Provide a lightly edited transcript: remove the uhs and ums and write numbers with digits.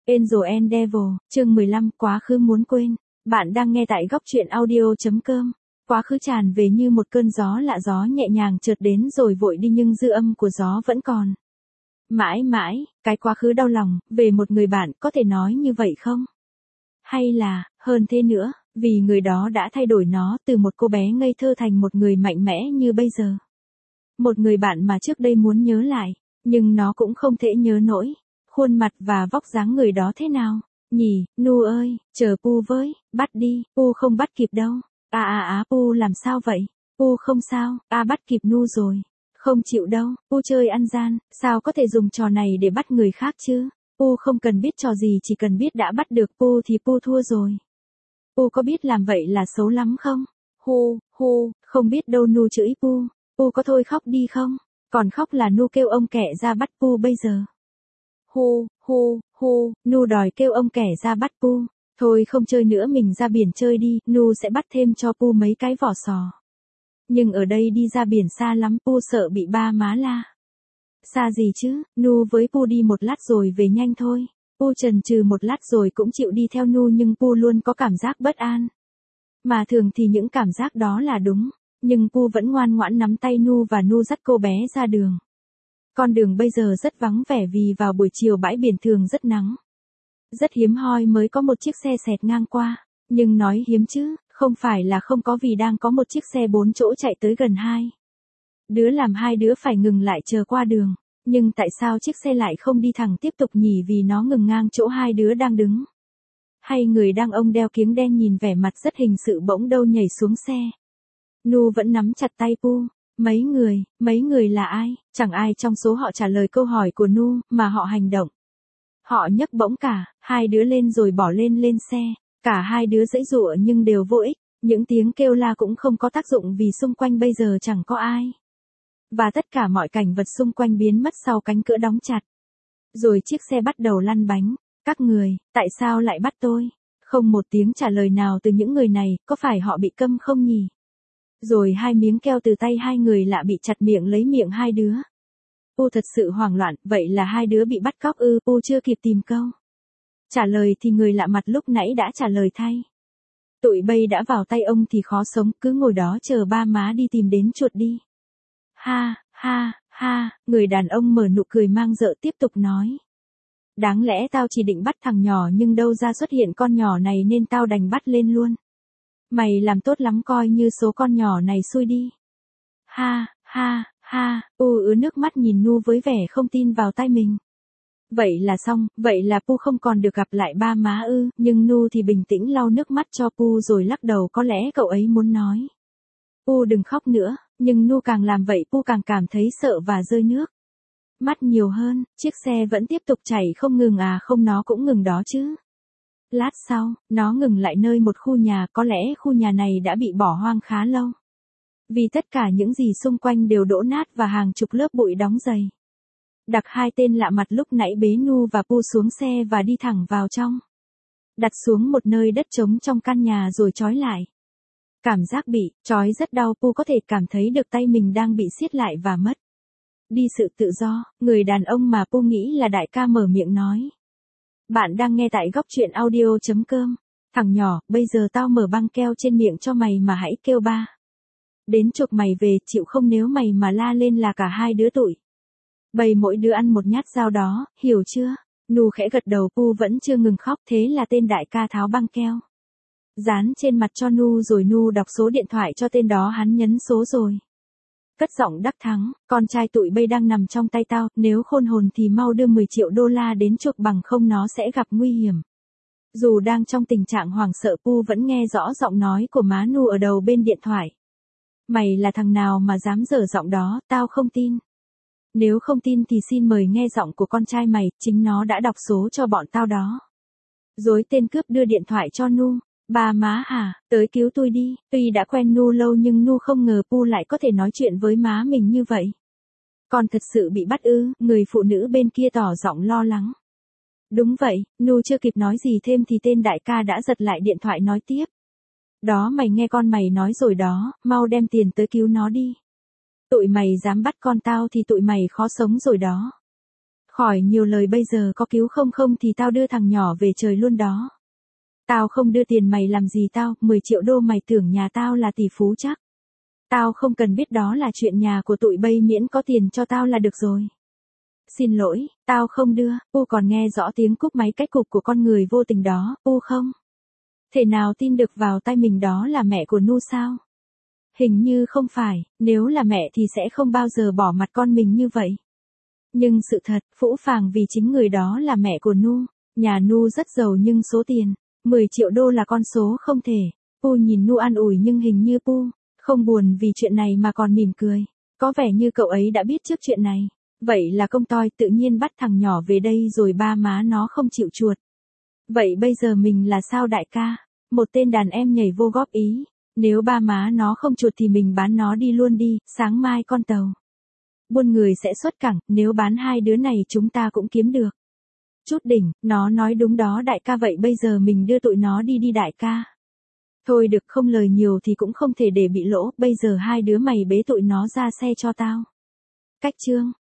Angel and Devil, chương 15, quá khứ muốn quên. Bạn đang nghe tại góc truyện audio.com. Quá khứ tràn về như một cơn gió lạ, gió nhẹ nhàng chợt đến rồi vội đi nhưng dư âm của gió vẫn còn. Mãi mãi, cái quá khứ đau lòng, về một người bạn, có thể nói như vậy không? Hay là, hơn thế nữa, vì người đó đã thay đổi nó từ một cô bé ngây thơ thành một người mạnh mẽ như bây giờ. Một người bạn mà trước đây muốn nhớ lại, nhưng nó cũng không thể nhớ nổi. Khuôn mặt và vóc dáng người đó thế nào? Nhỉ, Nu ơi, chờ Pu với, bắt đi, Pu không bắt kịp đâu. Pu làm sao vậy? Pu không sao, bắt kịp Nu rồi. Không chịu đâu, Pu chơi ăn gian, sao có thể dùng trò này để bắt người khác chứ? Pu không cần biết trò gì, chỉ cần biết đã bắt được Pu thì Pu thua rồi. Pu có biết làm vậy là xấu lắm không? Không biết đâu. Nu chửi Pu. Pu có thôi khóc đi không? Còn khóc là Nu kêu ông kẻ ra bắt Pu bây giờ. Nu đòi kêu ông kẻ ra bắt Pu. Thôi không chơi nữa, mình ra biển chơi đi, Nu sẽ bắt thêm cho Pu mấy cái vỏ sò. Nhưng ở đây đi ra biển xa lắm, Pu sợ bị ba má la. Xa gì chứ, Nu với Pu đi một lát rồi về nhanh thôi. Pu chần chừ một lát rồi cũng chịu đi theo Nu, nhưng Pu luôn có cảm giác bất an. Mà thường thì những cảm giác đó là đúng, nhưng Pu vẫn ngoan ngoãn nắm tay Nu và Nu dắt cô bé ra đường. Con đường bây giờ rất vắng vẻ vì vào buổi chiều bãi biển thường rất nắng. Rất hiếm hoi mới có một chiếc xe xẹt ngang qua, nhưng nói hiếm chứ, không phải là không có, vì đang có một chiếc xe 4 chỗ chạy tới gần hai đứa làm hai đứa phải ngừng lại chờ qua đường. Nhưng tại sao chiếc xe lại không đi thẳng tiếp tục nhỉ? Vì nó ngừng ngang chỗ hai đứa đang đứng. Hay người đàn ông đeo kiếng đen nhìn vẻ mặt rất hình sự bỗng đâu nhảy xuống xe. Nu vẫn nắm chặt tay Pu. Mấy người là ai? Chẳng ai trong số họ trả lời câu hỏi của Nu, mà họ hành động. Họ nhấc bổng cả hai đứa lên rồi bỏ lên xe. Cả hai đứa giãy giụa nhưng đều vô ích. Những tiếng kêu la cũng không có tác dụng vì xung quanh bây giờ chẳng có ai. Và tất cả mọi cảnh vật xung quanh biến mất sau cánh cửa đóng chặt. Rồi chiếc xe bắt đầu lăn bánh. Các người, tại sao lại bắt tôi? Không một tiếng trả lời nào từ những người này, có phải họ bị câm không nhỉ? Rồi hai miếng keo từ tay hai người lạ bị chặt miệng lấy miệng hai đứa. Pu thật sự hoảng loạn, vậy là hai đứa bị bắt cóc ư? Pu chưa kịp tìm câu trả lời thì người lạ mặt lúc nãy đã trả lời thay. Tụi bay đã vào tay ông thì khó sống, cứ ngồi đó chờ ba má đi tìm đến chuột đi. Ha, người đàn ông mở nụ cười mang rợ tiếp tục nói. Đáng lẽ tao chỉ định bắt thằng nhỏ nhưng đâu ra xuất hiện con nhỏ này nên tao đành bắt lên luôn. Mày làm tốt lắm, coi như số con nhỏ này xui đi. Pu ứa nước mắt nhìn Nu với vẻ không tin vào tay mình. Vậy là xong, vậy là Pu không còn được gặp lại ba má ư? Nhưng Nu thì bình tĩnh lau nước mắt cho Pu rồi lắc đầu, có lẽ cậu ấy muốn nói. Pu đừng khóc nữa, nhưng Nu càng làm vậy Pu càng cảm thấy sợ và rơi nước mắt nhiều hơn. Chiếc xe vẫn tiếp tục chạy không ngừng không, nó cũng ngừng đó chứ. Lát sau, nó ngừng lại nơi một khu nhà, có lẽ khu nhà này đã bị bỏ hoang khá lâu. Vì tất cả những gì xung quanh đều đổ nát và hàng chục lớp bụi đóng dày. Đặt hai tên lạ mặt lúc nãy bế Nu và Pu xuống xe và đi thẳng vào trong. Đặt xuống một nơi đất trống trong căn nhà rồi trói lại. Cảm giác bị trói rất đau, Pu có thể cảm thấy được tay mình đang bị siết lại và mất đi sự tự do. Người đàn ông mà Pu nghĩ là đại ca mở miệng nói. Bạn đang nghe tại góc truyện audio.com. Thằng nhỏ, bây giờ tao mở băng keo trên miệng cho mày mà hãy kêu ba đến chuộc mày về, chịu không? Nếu mày mà la lên là cả hai đứa tụi bày mỗi đứa ăn một nhát dao đó, hiểu chưa? Nu khẽ gật đầu. Pu vẫn chưa ngừng khóc, thế là tên đại ca tháo băng keo dán trên mặt cho Nu rồi Nu đọc số điện thoại cho tên đó, hắn nhấn số rồi cất giọng đắc thắng. Con trai tụi bay đang nằm trong tay tao, nếu khôn hồn thì mau đưa 10 triệu đô la đến chuộc, bằng không nó sẽ gặp nguy hiểm. Dù đang trong tình trạng hoảng sợ, Pu vẫn nghe rõ giọng nói của má Nu ở đầu bên điện thoại. Mày là thằng nào mà dám dở giọng đó? Tao không tin. Nếu không tin thì xin mời nghe giọng của con trai mày, chính nó đã đọc số cho bọn tao đó. Rồi tên cướp đưa điện thoại cho Nu. Ba má hả, tới cứu tôi đi. Tuy đã quen Nu lâu nhưng Nu không ngờ Pu lại có thể nói chuyện với má mình như vậy. Con thật sự bị bắt ư? Người phụ nữ bên kia tỏ giọng lo lắng. Đúng vậy. Nu chưa kịp nói gì thêm thì tên đại ca đã giật lại điện thoại nói tiếp. Đó, mày nghe con mày nói rồi đó, mau đem tiền tới cứu nó đi. Tụi mày dám bắt con tao thì tụi mày khó sống rồi đó. Khỏi nhiều lời, bây giờ có cứu không thì tao đưa thằng nhỏ về trời luôn đó. Tao không đưa tiền mày làm gì tao, 10 triệu đô mày tưởng nhà tao là tỷ phú chắc. Tao không cần biết đó là chuyện nhà của tụi bay, miễn có tiền cho tao là được rồi. Xin lỗi, tao không đưa. U còn nghe rõ tiếng cúp máy cách cục của con người vô tình đó, U không thể nào tin được vào tai mình đó là mẹ của Nu sao? Hình như không phải, nếu là mẹ thì sẽ không bao giờ bỏ mặt con mình như vậy. Nhưng sự thật, phũ phàng vì chính người đó là mẹ của Nu. Nhà Nu rất giàu nhưng số tiền, 10 triệu đô là con số không thể. Pu nhìn Nu an ủi nhưng hình như Pu không buồn vì chuyện này mà còn mỉm cười. Có vẻ như cậu ấy đã biết trước chuyện này. Vậy là công toi tự nhiên bắt thằng nhỏ về đây rồi ba má nó không chịu chuột. Vậy bây giờ mình là sao đại ca? Một tên đàn em nhảy vô góp ý. Nếu ba má nó không chuột thì mình bán nó đi luôn đi, sáng mai con tàu buôn người sẽ xuất cảng, nếu bán hai đứa này chúng ta cũng kiếm được chút đỉnh. Nó nói đúng đó đại ca, vậy bây giờ mình đưa tụi nó đi đi đại ca. Thôi được, không lời nhiều thì cũng không thể để bị lỗ, bây giờ hai đứa mày bế tụi nó ra xe cho tao. Cách chương